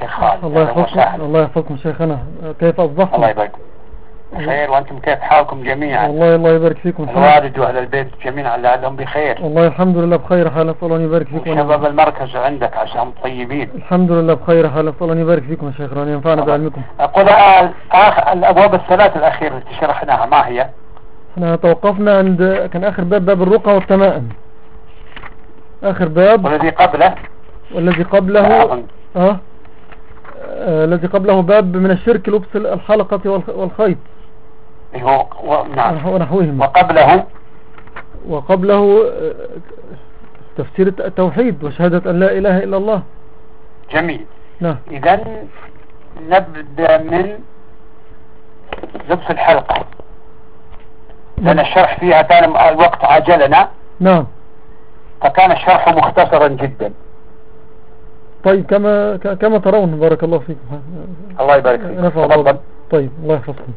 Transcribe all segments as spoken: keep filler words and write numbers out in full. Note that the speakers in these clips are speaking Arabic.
الشيخ خالد. الله يحفظكم. الله يحفظكم شيخنا. كيف أصبحتم؟ الله يبارك بخير، وأنتم كيف حالكم جميعا؟ والله الله يبارك فيكم. الوالد وأهل البيت جميعا لعلهم بخير. والله الحمد لله بخير حال. أسأل الله يبارك فيكم. شباب المركز عندك عشان طيبين. الحمد لله بخير حال. أسأل الله يبارك فيكم يا شيخنا وأن ينفعنا بعلمكم. أقول آخر الأبواب الثلاث الأخيرة التي شرحناها ما هي؟ احنا توقفنا عند كان آخر باب باب الرقى والتمائم. آخر باب. والذي قبله والذي قبله اه الذي قبله باب من الشرك لبس الحلقة والخيط. هو و... نعم. ونحوهما. وقبله وقبله تفسير التوحيد وشهادة أن لا إله إلا الله. جميل. نعم. إذن نبدأ من لبس الحلقة لأن الشرح فيها كان الوقت عجلنا. نعم. فكان الشرح مختصرا جدا. طيب كما كما ترون. بارك الله فيكم. الله يبارك فيك. تفضل. طيب الله يحفظكم.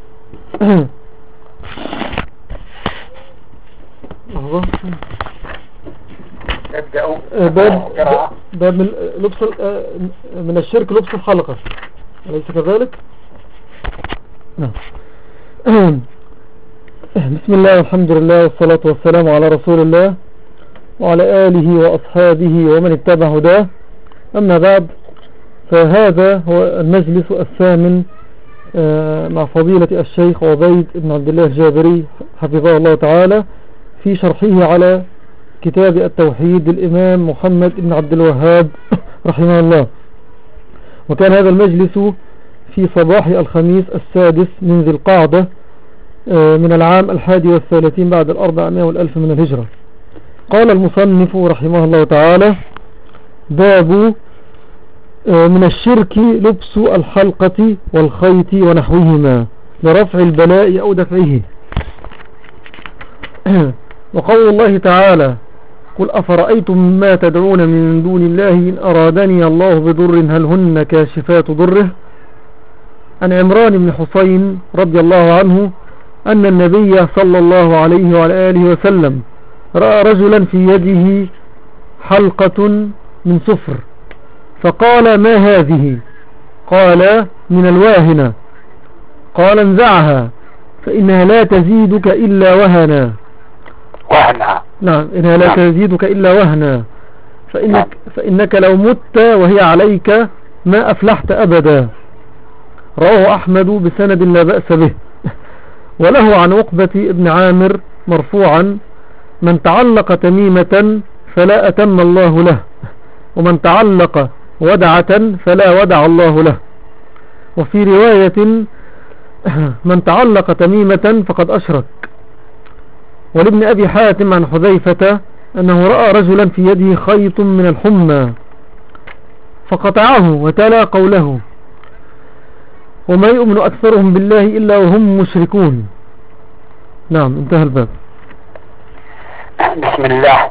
نبدأ باب باب من لبس من الشرك لبس الحلقة، أليس كذلك؟ نعم. بسم الله والحمد لله والصلاة والسلام على رسول الله وعلى آله وأصحابه ومن اتبع هداه. أما بعد، فهذا هو المجلس الثامن مع فضيلة الشيخ عبيد بن عبد الله الجابري حفظه الله تعالى في شرحه على كتاب التوحيد الإمام محمد بن عبد الوهاب رحمه الله. وكان هذا المجلس في صباح الخميس السادس من ذي القعدة من العام الحادي والثلاثين بعد الأربعمائة والألف من الهجرة. قال المصنف رحمه الله تعالى: باب من الشرك لبس الحلقة والخيط ونحوهما لرفع البلاء أو دفعه. وقول الله تعالى: قل أفرأيتم ما تدعون من دون الله إن أرادني الله بضر هل هن كاشفات ضره. عن عمران بن حسين رضي الله عنه أن النبي صلى الله عليه وعلى آله وسلم رأى رجلا في يده حلقة من صفر فقال: ما هذه؟ قال: من الواهنة. قال: انزعها فإنها لا تزيدك إلا وهنا. وهنا. نعم، إنها لا تزيدك إلا وهنا، فإنك, فإنك لو مت وهي عليك ما أفلحت أبدا. رواه أحمد بسند لا بأس به. وله عن عقبة ابن عامر مرفوعا: من تعلق تميمة فلا أتم الله له، ومن تعلق ودعة فلا ودع الله له. وفي رواية: من تعلق تميمة فقد أشرك. ولابن أبي حاتم عن حذيفة أنه رأى رجلا في يده خيط من الحمى فقطعه وتلا قوله: وما يؤمن أكثرهم بالله إلا وهم مشركون. نعم، انتهى الباب. بسم الله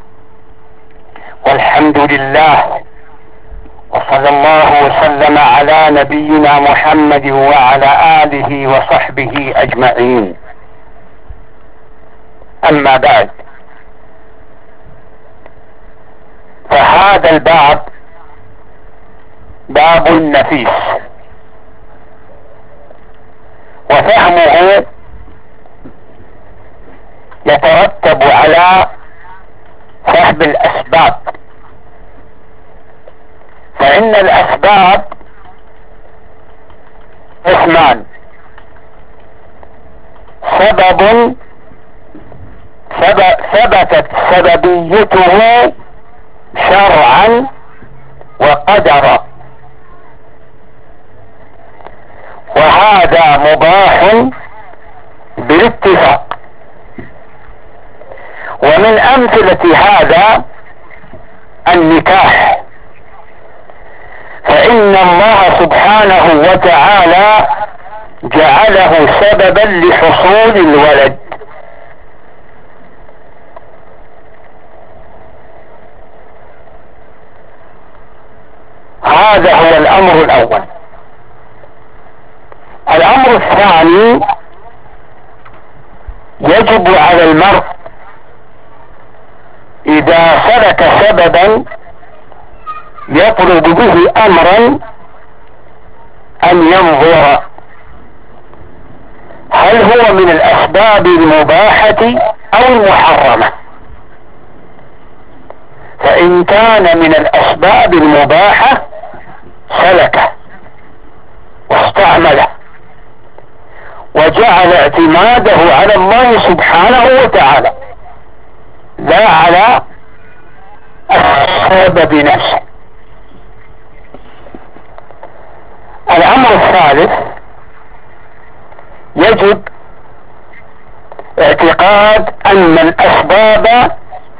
والحمد لله وصلى الله وسلم على نبينا محمد وعلى آله وصحبه أجمعين. أما بعد، فهذا الباب باب نفيس، وفهمه يترتب على فهم الأسباب، فإن الأسباب قسمان: سبب ثبتت سببيته شرعا وقدرا، وهذا مباح بالاتفاق. ومن أمثلة هذا النكاح، فإن الله سبحانه وتعالى جعله سببا لحصول الولد. هذا هو الأمر الأول. الأمر الثاني: يجب على المرء إذا سلك سببا يطلب به أمرا أن ينظر هل هو من الأسباب المباحة أو المحرمة. فإن كان من الأسباب المباحة سلكه واستعمله وجعل اعتماده على الله سبحانه وتعالى لا على السبب نفسه. الأمر الثالث يجب اعتقاد أن الأسباب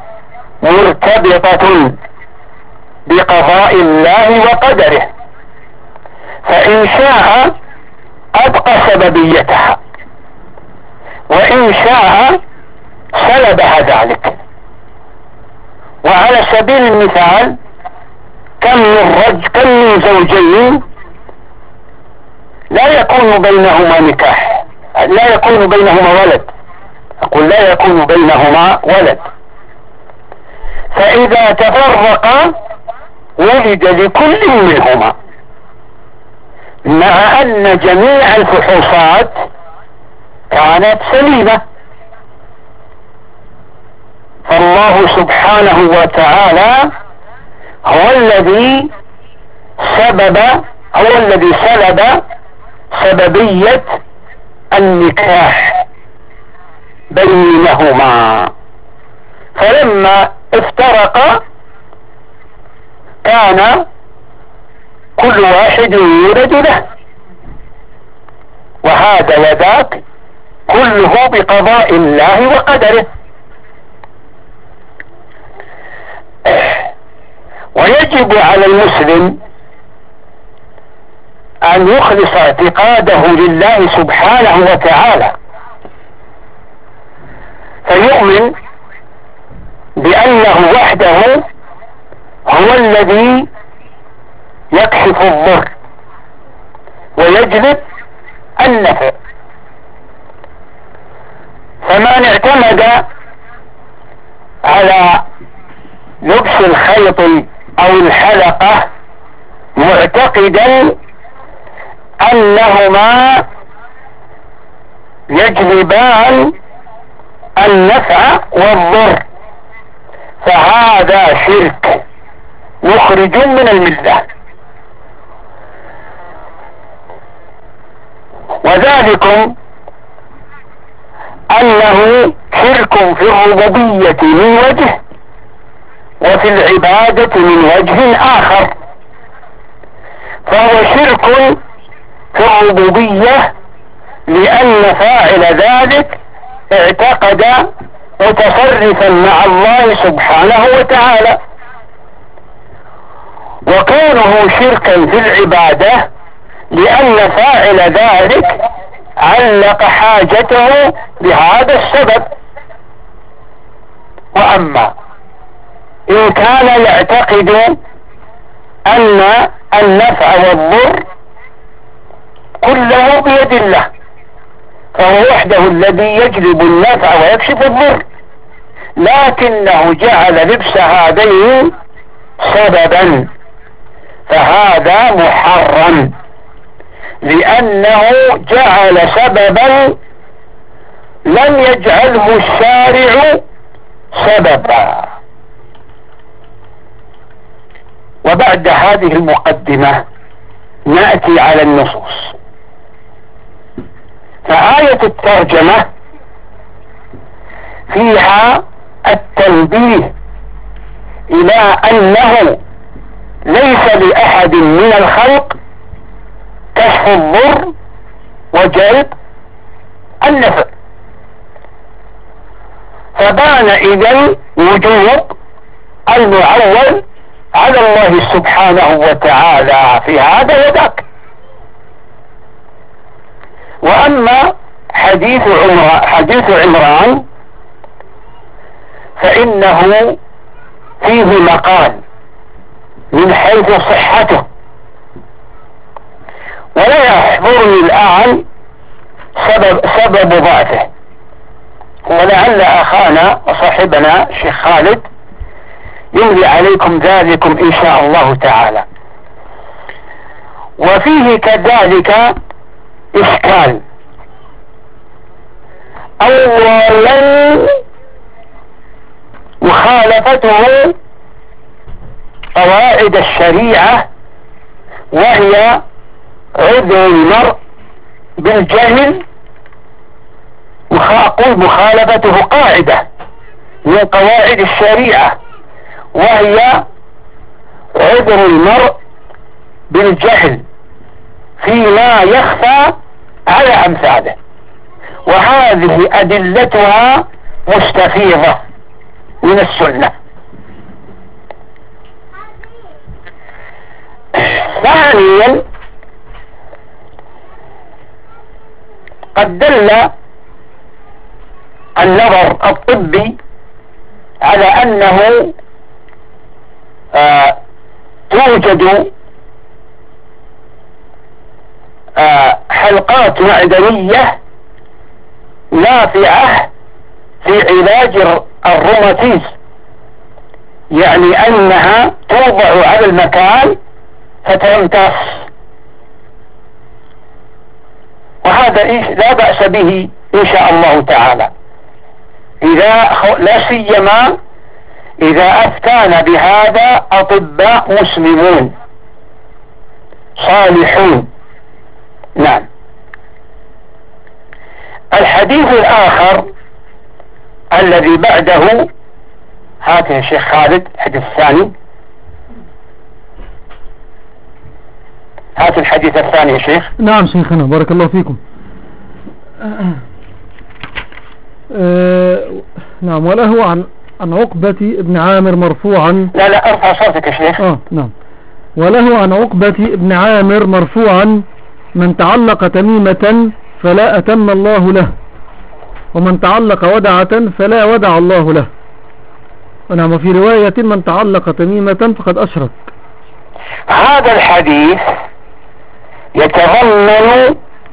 مرتبطة بقضاء الله وقدره، فإن شاء أبقى سببيتها وإن شاء سلبها ذلك. وعلى سبيل المثال كم من رجل كم من زوجين لا يكون بينهما نكاح، لا يكون بينهما ولد، أقول لا يكون بينهما ولد، فإذا تفرقا ولد لكل منهما، مع أن جميع الفحوصات كانت سليمة. فالله سبحانه وتعالى هو الذي سبب هو الذي سلب سببية النكاح بينهما، فلما افترقا كان كل واحد يولد له، وهذا وذاك كله بقضاء الله وقدره. ويجب على المسلم أن يخلص اعتقاده لله سبحانه وتعالى، فيؤمن بأنه وحده هو الذي يكشف الضر ويجلب النفع. فمن اعتمد على لبس الخيط أو الحلقة معتقدا أنهما يجلبان النفع والضر، فهذا شرك مخرج من الملة. وذلكم أنه شرك في الربوبية من وجه وفي العبادة من وجه آخر. فهو شرك في الربوبية لأن فاعل ذلك اعتقد متصرفا مع الله سبحانه وتعالى، وكونه شركا في العبادة لأن فاعل ذلك علق حاجته بهذا السبب. وأما إن كان يعتقد أن النفع والضر كله بيد الله، فهو وحده الذي يجلب النفع ويكشف الضر، لكنه جعل لبس هذين سببا، فهذا محرم لأنه جعل سببا لم يجعله الشارع سببا. وبعد هذه المقدمة نأتي على النصوص. فآية الترجمة فيها التنبيه إلى أنه ليس لأحد من الخلق كشف الضر وجلب النفع، فبان إذن وجوب المعول على الله سبحانه وتعالى في هذا وذاك. وأما حديث عمران, حديث عمران فإنه فيه مقال من حيث صحته، ولا يحضرني الآن سبب, سبب ضعفه، ولعل أخانا وصاحبنا شيخ خالد يملي عليكم ذلكم إن شاء الله تعالى. وفيه كذلك إشكال. أولا مخالفته قواعد الشريعة، وهي عذر المرء بالجهل. أقول مخالفته قاعدة من قواعد الشريعة، وهي عذر المرء بالجهل فيما يخفى على أمثاله، وهذه أدلتها مستفيضة من السنة. ثانيا قد دل النظر الطبي على أنه آه توجد آه حلقات معدنية نافعة في علاج الروماتيزم، يعني أنها توضع على المكان فتمتص، وهذا لا بأس به إن شاء الله تعالى، إذا لا سيما إذا أفتانا بهذا أطباء مسلمون صالحون. نعم. الحديث الآخر الذي بعده، هات يا شيخ خالد الحديث الثاني، هات الحديث الثاني يا شيخ. نعم شيخنا بارك الله فيكم. أه نعم. وله عن عن عقبة ابن عامر مرفوعا. لا لا ارفع صوتك يا شيخ. اه نعم. وله عن عقبة ابن عامر مرفوعا: من تعلق تميمة فلا أتم الله له، ومن تعلق ودعة فلا ودع الله له. ونعم. وفي رواية: من تعلق تميمة فقد أشرك. هذا الحديث يتضمن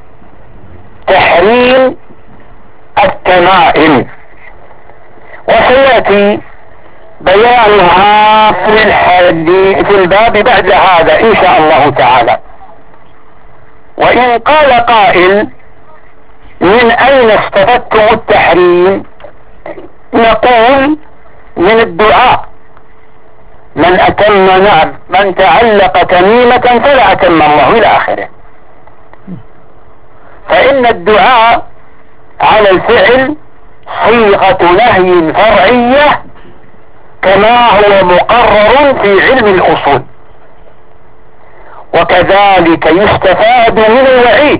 تحريم التمائم، وسيأتي بيانها في الحديث في الباب بعد هذا إن شاء الله تعالى. وإن قال قائل: من أين استفدتم التحريم؟ نقول: من الدعاء. من أتم نعم من تعلق تميمة فلا أتم الله إلى آخره. فإن الدعاء على الفعل صيغة نهي فرعية كما هو مقرر في علم الأصول، وكذلك يستفاد من الوعيد: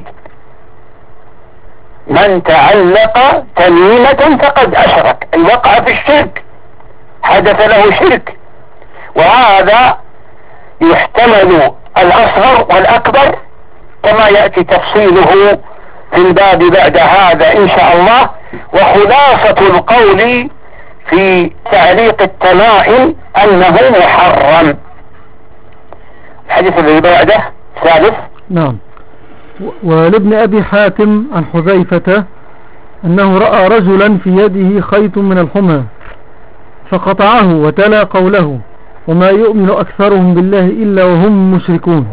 من تعلق تميمة فقد أشرك، أي وقع في الشرك، حدث له شرك. وهذا يحتمل الأصغر والأكبر كما يأتي تفصيله في الباب بعد هذا إن شاء الله. وخلاصة القول في تعليق التمائم أنه محرم. الحديث الذي بعده ثالث. نعم. ولابن أبي حاتم عن حذيفة أنه رأى رجلا في يده خيط من الحمى فقطعه وتلا قوله: وما يؤمن أكثرهم بالله إلا وهم مشركون.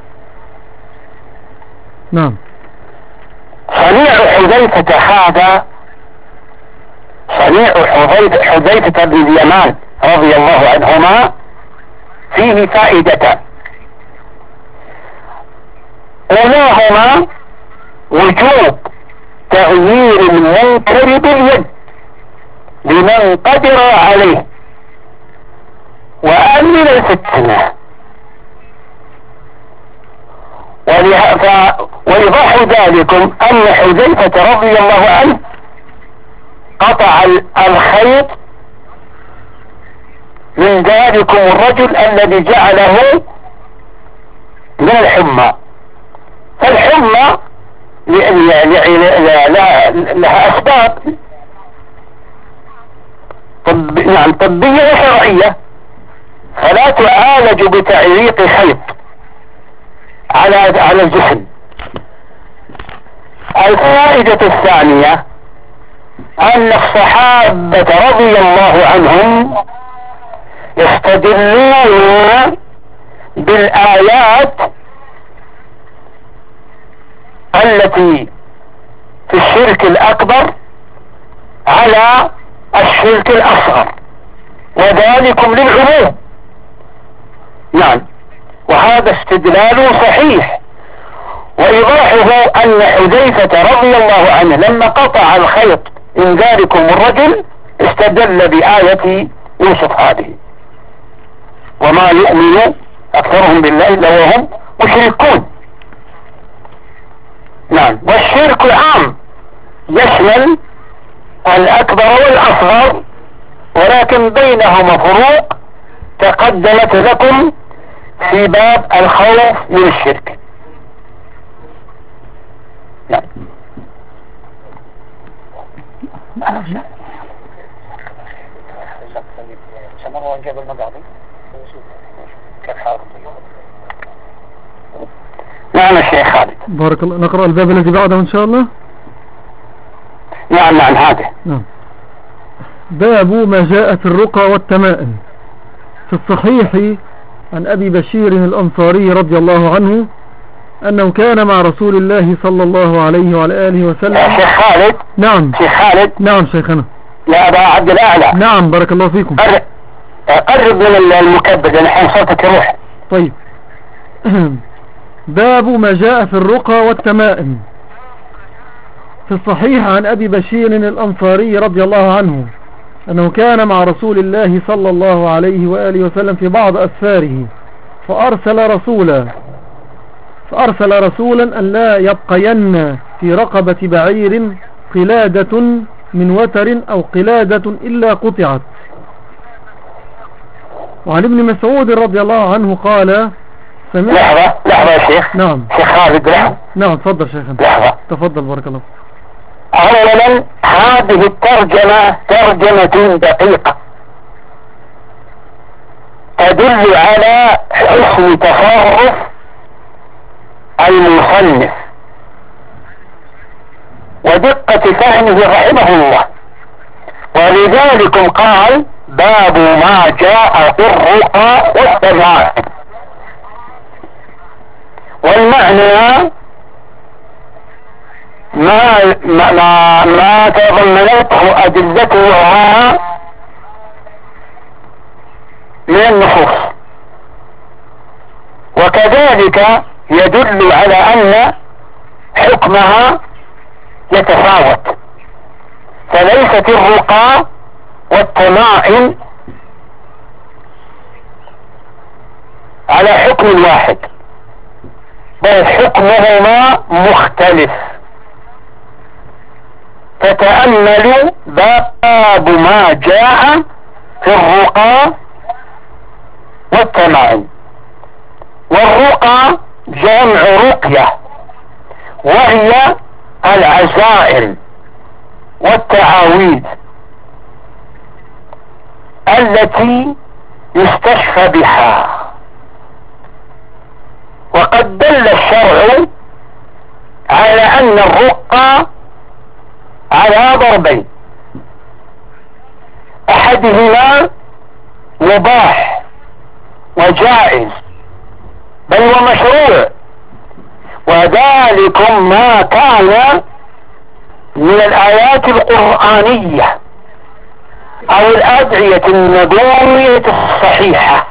نعم. صنيع حذيفة هذا صنيع حذيفة بن اليمان رضي الله عنهما فيه فائدتان: أولاهما وجوب تغيير المنكر باليد لمن قدر عليه وأمن الفتنة. ويضح ذلكم أن حذيفة رضي الله عنه قطع الخيط من ذلكم الرجل الذي جعله من الحمى. فالحمى لها أسباب طب نعم طبية وشرعية، فلا تعالج بتعليق خيط على على الجسم. الفائدة الثانية أن الصحابة رضي الله عنهم يستدلون بالآيات التي في الشرك الأكبر على الشرك الأصغر، وذلكم للعموم. نعم، وهذا استدلال صحيح. وإيضاحه أن حذيفة رضي الله عنه لما قطع الخيط إن ذلكم الرجل استدل بآية يوسف هذه: وما يؤمن أكثرهم بالله إلا وهم مشركون. نعم، والشرك العام يشمل الأكبر والأصغر، ولكن بينهما فروق تقدمت لكم في باب الخوف من الشرك. نعم. نعم الشيخ خالد. بارك الله. نقرأ الباب الذي بعده إن شاء الله. نعم نعم هذا. نعم. باب ما جاء في الرقى والتمائم. في الصحيح عن أبي بشير الأنصاري رضي الله عنه أنه كان مع رسول الله صلى الله عليه وعلى آله وسلم. يا شيخ خالد. نعم شيخ خالد. نعم شيخنا. يا أبا عبد الأعلى. نعم بارك الله فيكم. قرب, قرب من المكبد لأن صوتك يروح. طيب. باب ما جاء في الرقى والتمائم. في الصحيح عن أبي بشير الأنصاري رضي الله عنه أنه كان مع رسول الله صلى الله عليه وآله وسلم في بعض أسفاره فأرسل رسولا فأرسل رسولا أن لا يبقين في رقبة بعير قلادة من وتر أو قلادة إلا قطعت. وعن ابن مسعود رضي الله عنه قال: لحظة لحظة يا شيخ. نعم شيخ خالد لحظة. نعم تفضل شيخنا. لحظة. تفضل بارك الله. أولا هذه الترجمة ترجمة دقيقة تدل على حسن تصرف المصنف ودقة فهمه رحمه الله، ولذلك قال: باب ما جاء في الرقى والتمائم. والمعنى ما ما ما تضمنته أدلتها من النصوص، وكذلك يدل على أن حكمها يتفاوت، فليست الرقى والتمائم على حكم واحد، بل حكمهما مختلف. فتأملوا باب ما جاء في الرقى والتمائم. والرقى جمع رقية، وهي العزائم والتعاويذ التي يستشفى بها. وقد دل الشرع على أن الرقى على ضربين: أحدهما مباح وجائز بل ومشروع، وذلك ما كان من الآيات القرآنية أو الأدعية النبوية الصحيحة.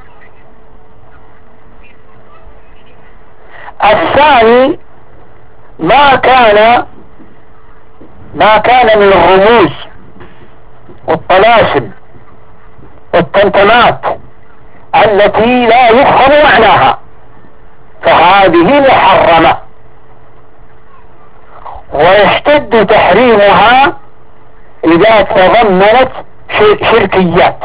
الثاني ما كان ما كان من الرموز والطلاسم والتمتمات التي لا يفهم معناها، فهذه محرمة، ويشتد تحريمها إذا تضمنت شركيات،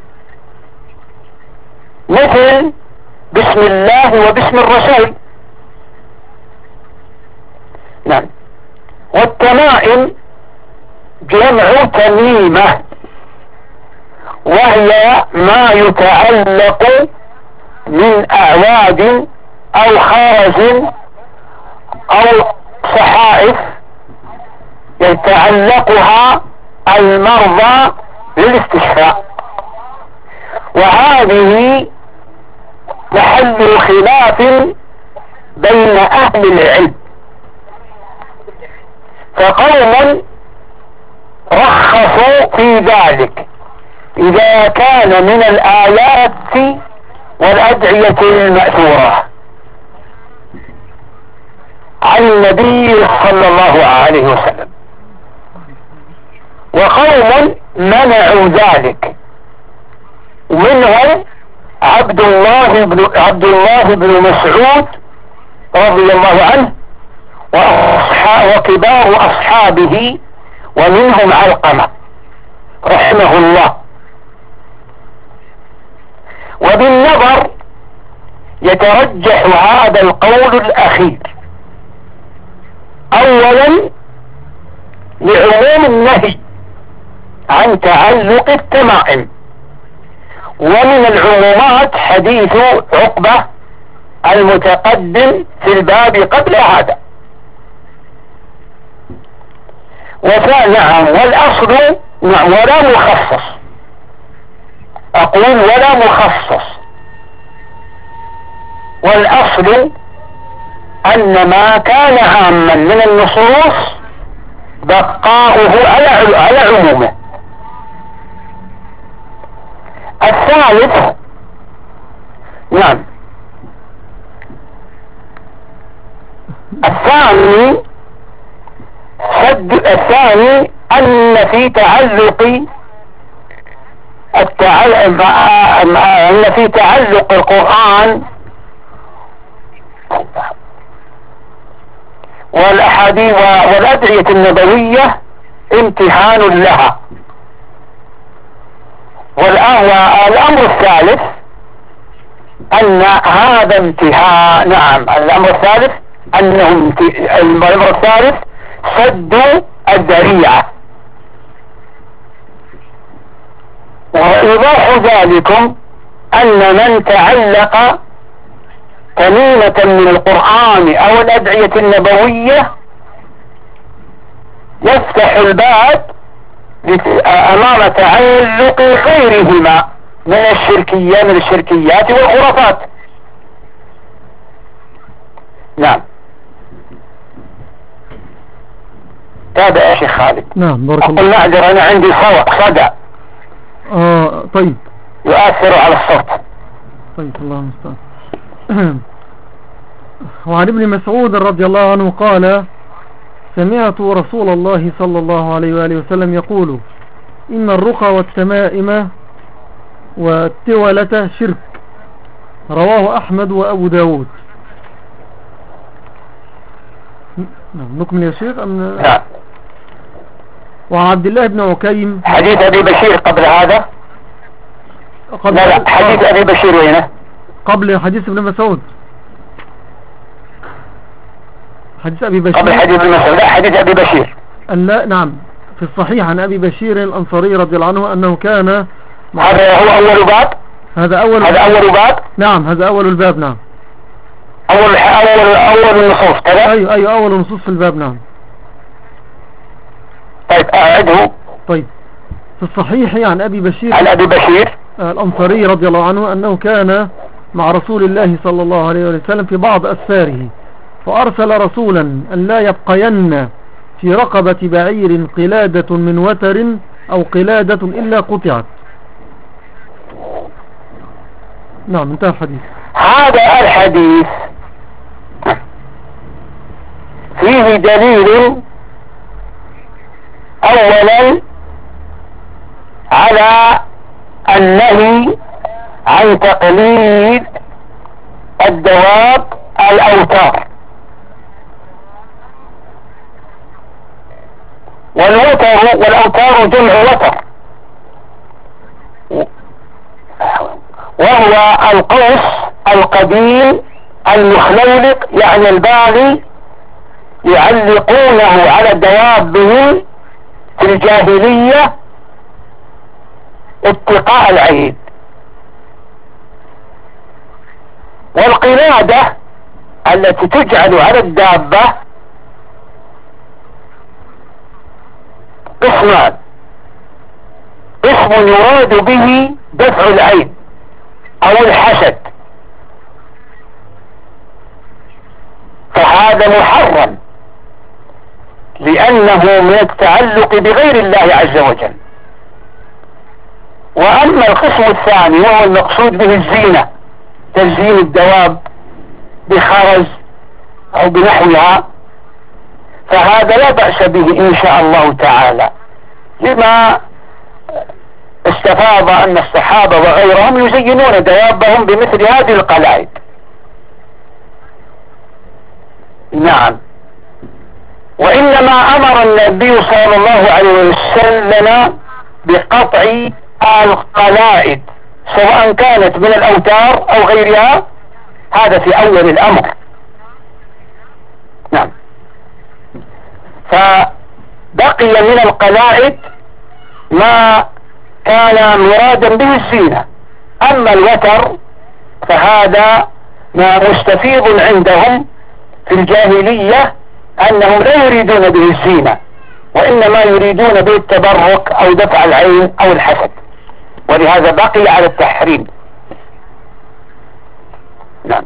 مثل بسم الله وباسم الرسول. نعم. والتمائم جمع تميمة، وهي ما يتعلق من أعواد أو خرز أو صحائف يتعلقها المرضى للاستشفاء. وهذه محل خلاف بين أهل العلم، فقوم رخصوا في ذلك إذا كان من الآيات والأدعية المأثورة عن النبي صلى الله عليه وسلم، وقوم منعوا ذلك، ومنهم عبد الله بن عبد الله بن مسعود رضي الله عنه وكبار أصحابه، ومنهم علقمة رحمه الله. وبالنظر يترجح هذا القول الأخير، أولا لعموم النهي عن تعلق التمائم، ومن العمومات حديث عقبة المتقدم في الباب قبل هذا. وفنعم والأصل نعم ولا مخصص، أقول ولا مخصص، والأصل أن ما كان عاما من النصوص بقاؤه على على عمومه. الثالث نعم الثاني سد الثاني أن في تعلق التعلق أن في تعلق القرآن والأحاديث والأدعية النبوية امتحان لها. والأمر الثالث أن هذا امتحان، نعم الأمر الثالث أنه الأمر الثالث سد الذريعة. وإيضاح ذلكم أن من تعلق تميمة من القرآن أو الأدعية النبوية يفتح الباب أمام تعلق غيرهما من الشركية من الشركيات والخرافات. نعم تابع يا شيخ خالد. نعم بارك الله. أقول معذر أنا عندي صدى آه طيب يؤثر على الصوت. طيب الله المستعان. وعن ابن مسعود رضي الله عنه قال: سمعت رسول الله صلى الله عليه وآله وسلم يقول: إن الرقى والتمائم والتولة شرك. رواه أحمد وأبو داود. نكمل يا شيخ أم... نعم. وعن عبد الله بن عكيم حديث أبي بشير قبل هذا قبل لا لا حديث أبي بشير وينه؟ قبل حديث ابن مسعود. حديث أبي بشير قبل حديث ابن مسعود. لا حديث أبي بشير لا نعم في الصحيح عن أبي بشير الأنصاري رضي الله عنه أنه كان. هذا هو أول باب. هذا أول هذا أول باب. نعم هذا أول الباب. نعم أول أول أول النصوص كذا. أيوة أيوة أول نصوص في الباب. نعم. طيب أعده. طيب في الصحيح عن أبي بشير عن أبي بشير الأنصاري رضي الله عنه أنه كان مع رسول الله صلى الله عليه وسلم في بعض أسفاره، فأرسل رسولا أن لا يبقين في رقبة بعير قلادة من وتر أو قلادة إلا قطعت. نعم انتهى الحديث. هذا الحديث فيه دليل أولا على النهي عن تقليد الدواب الأوتار، والوتر والأوتار جمع وتر، وهو القوس القديم المخلولق يعني الباغي يعلقونه على دوابهم في الجاهلية اتقاء العين. والقلادة التي تجعل على الدابة قسمان: قسم يراد به دفع العين او الحسد، فهذا محرم لانه من التعلق بغير الله عز وجل. واما القسم الثاني وهو المقصود به الزينة، تزيين الدواب بخرز او بنحوها، فهذا لا بأس به ان شاء الله تعالى، لما استفاض ان الصحابة وغيرهم يزينون دوابهم بمثل هذه القلائد. نعم. وانما امر النبي صلى الله عليه وسلم بقطع القلائد سواء كانت من الاوتار او غيرها، هذا في اول الامر. نعم. فبقي من القلائد ما كان مرادا به الزينة. اما الوتر فهذا ما مستفيض عندهم في الجاهلية انهم لا يريدون به الزينة، وانما يريدون به التبرك او دفع العين او الحسد، ولهذا بقي على التحريم. نعم.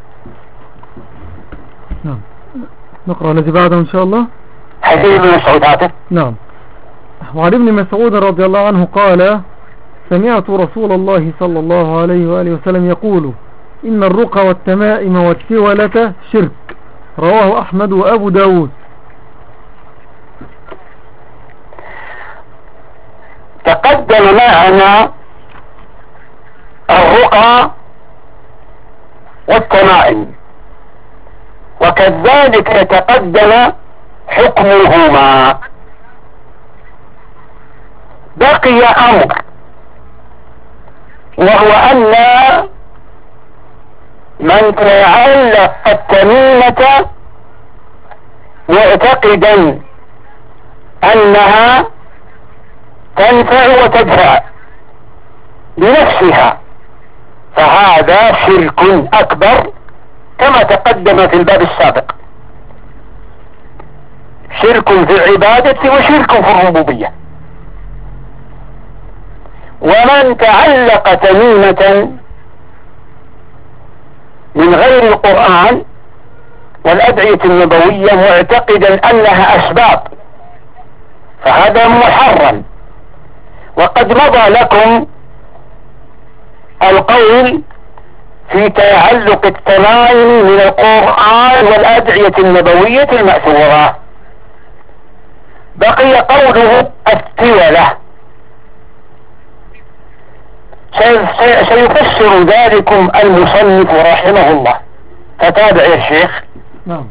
نعم. نقرأ الذي بعده ان شاء الله. حديث ابن مسعود عاطف. نعم. وعن ابن مسعود رضي الله عنه قال: سمعت رسول الله صلى الله عليه وآله وسلم يقول: إن الرقى والتمائم والتولة شرك. رواه أحمد وأبو داود. تقدم معنا الرقى والتمائم، وكذلك يتقدم حكمهما. بقي أمر، وهو أن من تعلق التميمة معتقدا أنها تنفع وتدفع بنفسها، فهذا شرك أكبر كما تقدم في الباب السابق، شرك في العبادة وشرك في الربوبية. ومن تعلق تميمة من غير القرآن والأدعية النبوية معتقدا أنها أسباب، فهذا محرم. وقد مضى لكم القول في تعلق التمائم من القرآن والأدعية النبوية المأثورة. بقي قوله التولة، سيفسر ذلكم المصنف رحمه الله، فتابع يا شيخ. نعم.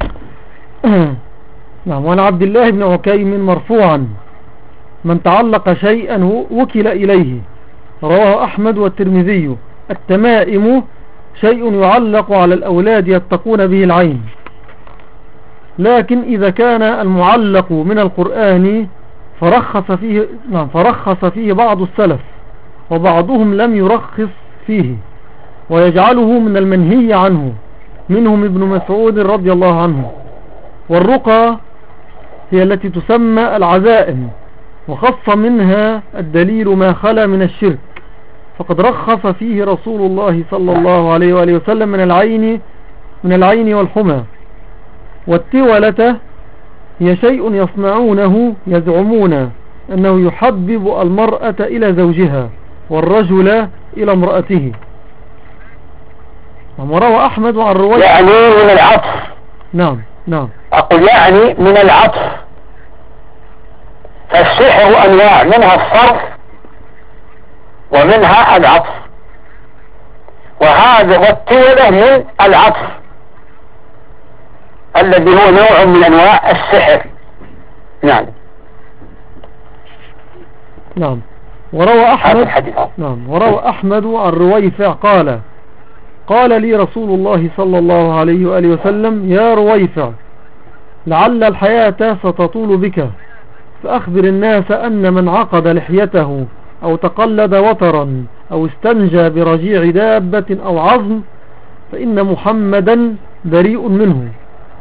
نعم. وعن عبد الله بن عكيم مرفوعا: من تعلق شيئا وكل إليه. رواه أحمد والترمذي. التمائم شيء يعلق على الأولاد يتقون به العين، لكن إذا كان المعلق من القرآن فرخص فيه, نعم فرخص فيه بعض السلف، وبعضهم لم يرخص فيه ويجعله من المنهي عنه، منهم ابن مسعود رضي الله عنه. والرقى هي التي تسمى العزائم، وخص منها الدليل ما خلا من الشرك، فقد رخص فيه رسول الله صلى الله عليه وآله وسلم من العين من العين والحمى. والتولة هي شيء يصنعونه يزعمون أنه يحبب المرأة إلى زوجها والرجل إلى امرأته. وروى أحمد عن رواية يعني من العطف. نعم نعم أقول يعني من العطف، فالسحر أنواع، منها الصرف ومنها العطف، وهذا والتولة من العطف الذي هو نوع من أنواع السحر. نعم نعم. وروى أحمد نعم وروى أحمد عن رويفع قال: قال لي رسول الله صلى الله عليه وآله وسلم: يا رويفع، لعل الحياة ستطول بك، فأخبر الناس أن من عقد لحيته أو تقلد وترا أو استنجى برجيع دابة أو عظم فإن محمدا بريء منه.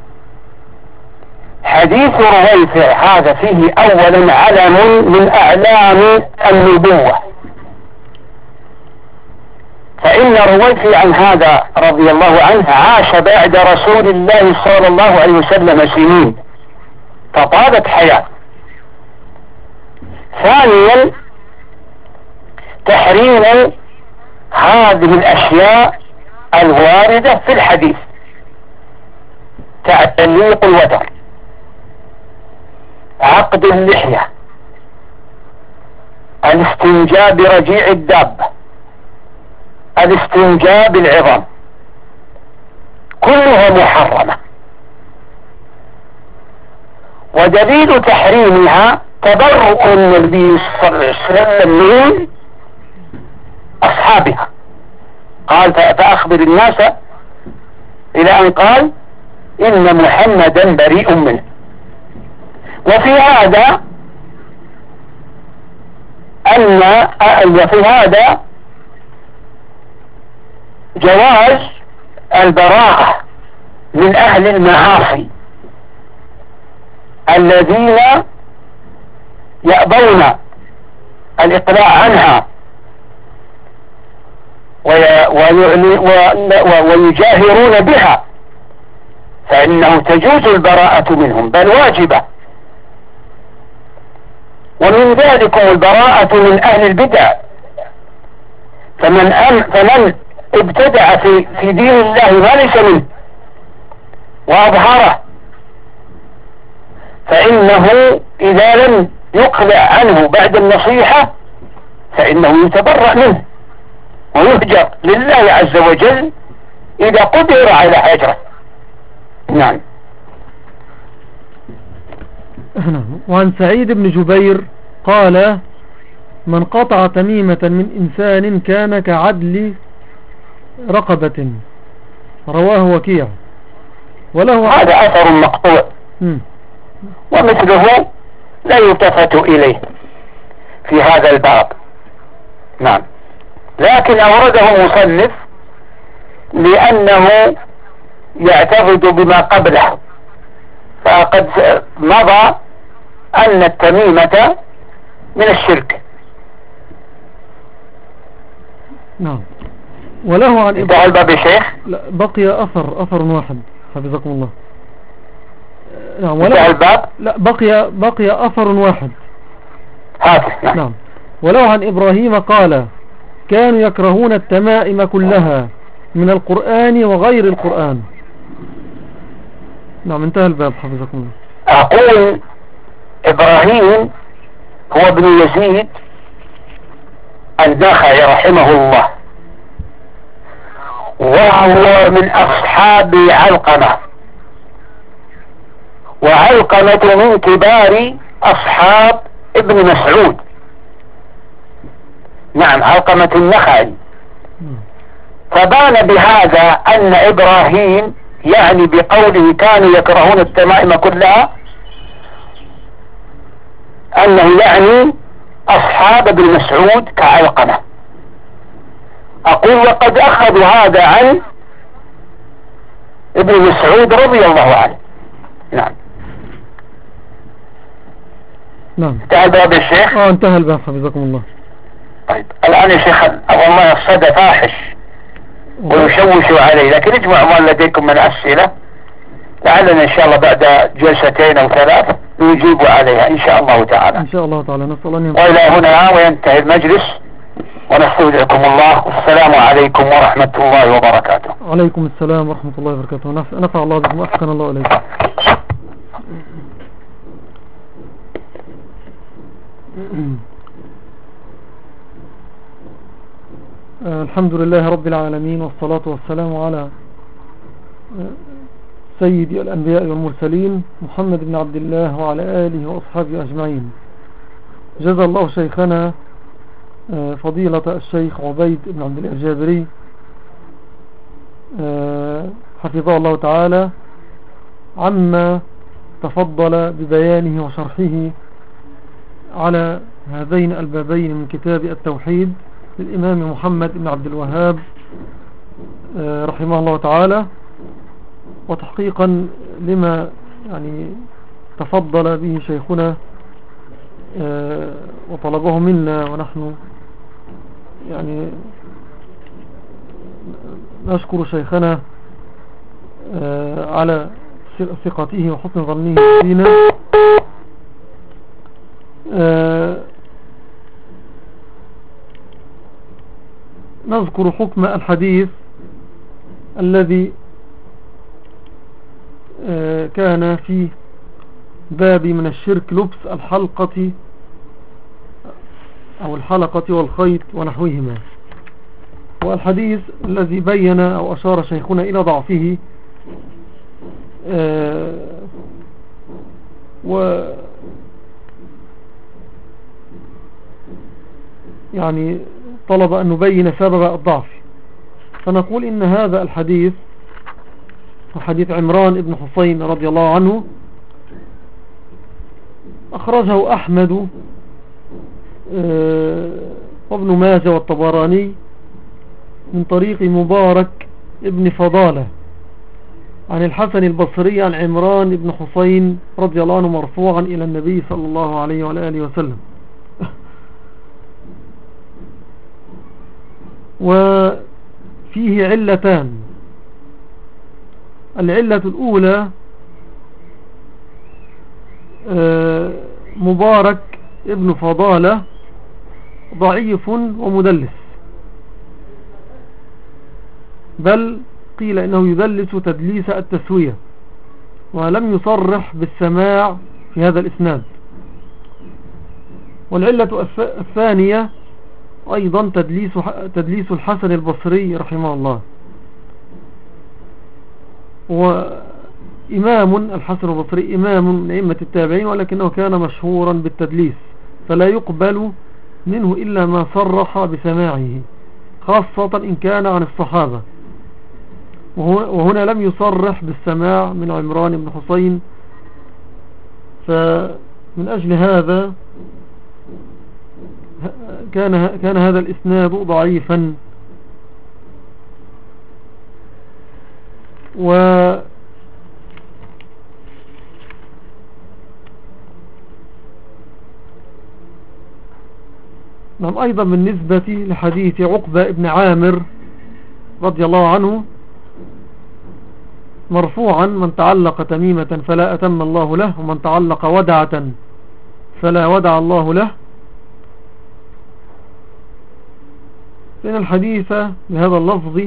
حديث رويفع هذا فيه أولا علم من أعلام النبوة، فإن رويفي عن هذا رضي الله عنه عاش بعد رسول الله صلى الله عليه وسلم سنين فطالت حياة. ثانيا تحريم هذه الأشياء الواردة في الحديث كالتليق الوتر، عقد اللحية، الاستنجاء برجيع الدابة، الاستنجاء بالعظام، كلها محرمة. ودليل تحريمها تبرؤ النبي صلى الله عليه وسلم من أصحابها، قال فأخبر الناس إلى أن قال إن محمدا بريء منه. وفي هذا أن وفي هذا جواز البراءة من أهل المعاصي الذين يأبون الإقلاع عنها ويجاهرون بها، فإنه تجوز البراءة منهم بل واجبة. ومن ذلك البراءة من أهل البدع، فمن أم فمن ابتدع في في دين الله ما ليس منه وأظهره، فإنه إذا لم يقلع عنه بعد النصيحة فإنه يتبرأ منه ويهجر لله عز وجل إذا قدر على هجره. نعم. وعن سعيد بن جبير قال: من قطع تميمة من إنسان كان كعدل رقبة. رواه وكيع. وله هذا أثر مقطوع م. ومثله لا يلتفت إليه في هذا الباب. نعم. لكن أورده مصنف لأنه يعتقد بما قبله، فقد مضى أن التميمة من الشرك. نعم. وله عن انتهى الباب يا شيخ؟ لا، بقي أثر أثر واحد حفظكم الله. نعم. انتهى الباب؟ لا، بقي بقي أثر واحد. هاته. نعم. نعم. وله عن إبراهيم قال: كانوا يكرهون التمائم كلها من القرآن وغير القرآن. نعم. انتهى الباب حفظكم الله. أقول إبراهيم هو ابن يزيد النخعي رحمه الله، وهو من أصحاب علقمة، وعلقمة من كبار أصحاب ابن مسعود. نعم، علقمة النخعي. فبان بهذا أن إبراهيم يعني بقوله كانوا يكرهون التمائم كلها أنه يعني أصحاب ابن مسعود كعلقمة. أقول وقد أخذوا هذا عن ابن مسعود رضي الله عنه. نعم. نعم. انتهى الباب يا شيخ؟ اه انتهى الباب حفظكم الله. طيب الآن يا شيخ والله الصدى فاحش ويشوشوا علي، لكن اجمعوا ما لديكم من أسئلة لعلنا إن شاء الله بعد جلستين أو ثلاث نجيب عليها إن شاء الله تعالى. إن شاء الله تعالى. نسأل أن ينفع. وإلى هنا وينتهي المجلس، ونستودعكم الله، والسلام عليكم ورحمة الله وبركاته. عليكم السلام ورحمة الله وبركاته. نفع الله بكم وأحسن الله إليكم. الحمد لله رب العالمين، والصلاة والسلام على سيد الأنبياء والمرسلين محمد بن عبد الله وعلى آله وأصحابه أجمعين. جزا الله شيخنا فضيلة الشيخ عبيد بن عبد الله الجابري حفظه الله تعالى عما تفضل ببيانه وشرحه على هذين البابين من كتاب التوحيد للإمام محمد بن عبد الوهاب رحمه الله تعالى، وتحقيقا لما يعني تفضل به شيخنا وطلبه منا ونحن يعني نشكر شيخنا على ثقته وحسن ظنه فينا. نذكر حكم الحديث الذي كان في باب من الشرك لبس الحلقة أو الحلقة والخيط ونحوهما. والحديث الذي بين أو أشار شيخنا إلى ضعفه و يعني طلب أن نبين سبب الضعف، فنقول إن هذا الحديث حديث عمران بن حسين رضي الله عنه أخرجه أحمد وابن ماجه والطبراني من طريق مبارك ابن فضالة عن الحسن البصري عن عمران بن حسين رضي الله عنه مرفوعا إلى النبي صلى الله عليه وآله وسلم. وفيه علتان. العلة الأولى مبارك ابن فضالة ضعيف ومدلس، بل قيل إنه يدلس تدليس التسوية، ولم يصرح بالسماع في هذا الإسناد. والعلة الثانية أيضا تدليس, تدليس الحسن البصري رحمه الله. وإمام الحسن البصري إمام من أئمة التابعين، ولكنه كان مشهورا بالتدليس، فلا يقبل منه إلا ما صرح بسماعه، خاصة إن كان عن الصحابة. وهنا لم يصرح بالسماع من عمران بن حسين، فمن أجل هذا كان, كان هذا الإسناد ضعيفا. و نعم أيضا بالنسبة لحديث عقبة ابن عامر رضي الله عنه مرفوعا: من تعلق تميمة فلا أتم الله له، ومن تعلق ودعة فلا ودع الله له. فإن الحديث بهذا اللفظ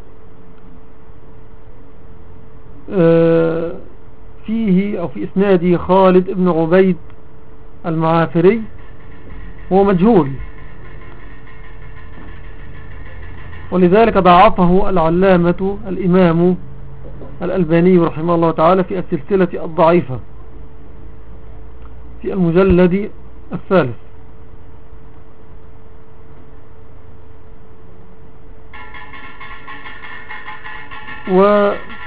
فيه أو في إسناده خالد ابن عبيد المعافري، هو مجهول، ولذلك ضعفه العلامة الإمام الألباني رحمه الله تعالى في السلسلة الضعيفة في المجلد الثالث. و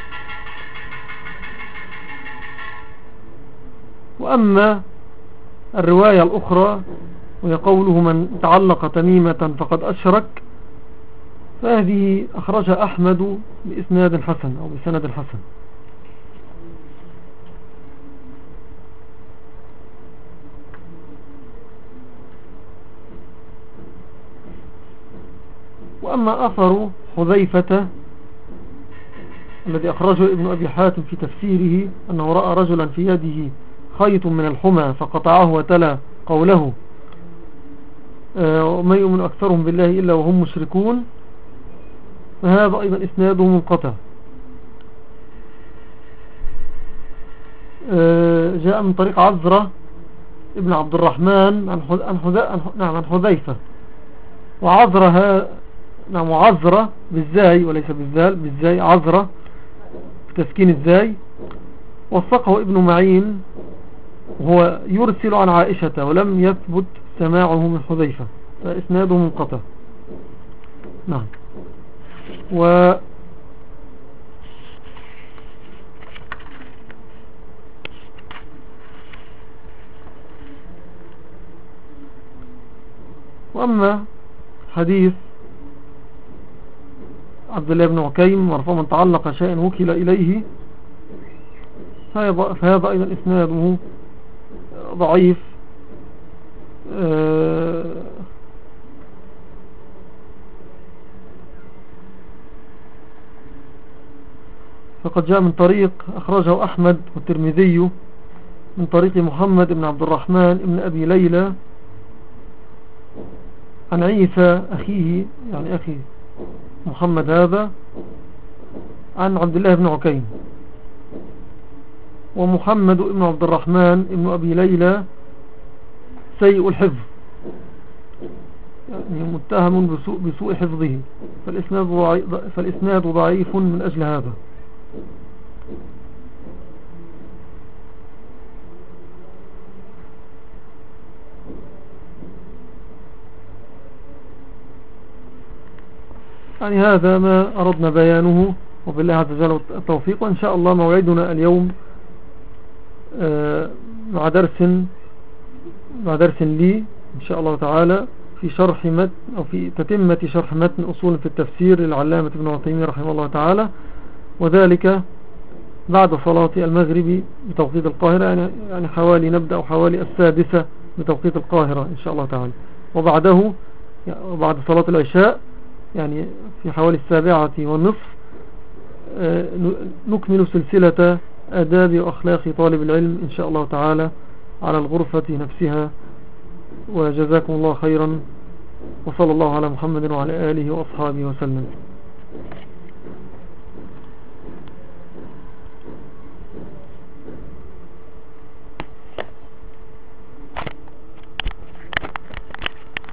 وأما الرواية الأخرى وهي قوله: من تعلق تميمة فقد أشرك، فهذه أخرجها أحمد بإسناد حسن أو بسند حسن. وأما أثر حذيفة الذي أخرجه ابن أبي حاتم في تفسيره أنه رأى رجلا في يده خيط من الحمى فقطعه وتلا قوله: وما يؤمن أكثرهم بالله إلا وهم مشركون، فهذا أيضا إسناده منقطع. جاء من طريق عزرة ابن عبد الرحمن عن حذيفة، وعزرة نعم عزرة بالزاي وليس بالذال، بالزاي عزرة بتسكين الزاي. وثقه ابن معين وهو يرسل عن عائشة، ولم يثبت سماعه من حذيفة، فإسناده منقطع. نعم. و وأما حديث عبد الله بن عكيم مرفوع: من تعلق شيئا وكل إليه، فهذا أيضا إسناده ضعيف. فقد جاء من طريق أخرجه أحمد والترمذي من طريق محمد بن عبد الرحمن بن أبي ليلى عن عيسى أخيه، يعني أخي محمد هذا، عن عبد الله بن عكيم. ومحمد بن عبد الرحمن بن أبي ليلى سيء الحفظ، يعني متهم بسوء, بسوء حفظه، فالإسناد ضعيف, فالإسناد ضعيف من أجل هذا. يعني هذا ما أردنا بيانه، وبالله عز وجل التوفيق. وإن شاء الله موعدنا اليوم مع درس مع درس لي إن شاء الله تعالى في شرح متن أو في تتمة شرح متن أصول في التفسير للعلامة ابن عثيمين رحمه الله تعالى، وذلك بعد صلاة المغرب بتوقيت القاهرة، يعني حوالي نبدأ حوالي السادسة بتوقيت القاهرة إن شاء الله تعالى. وبعده وبعد صلاة العشاء يعني في حوالي السابعة والنصف نكمل سلسلة آداب وأخلاق طالب العلم إن شاء الله تعالى على الغرفة نفسها. وجزاكم الله خيرا، وصلى الله على محمد وعلى آله وأصحابه وسلم.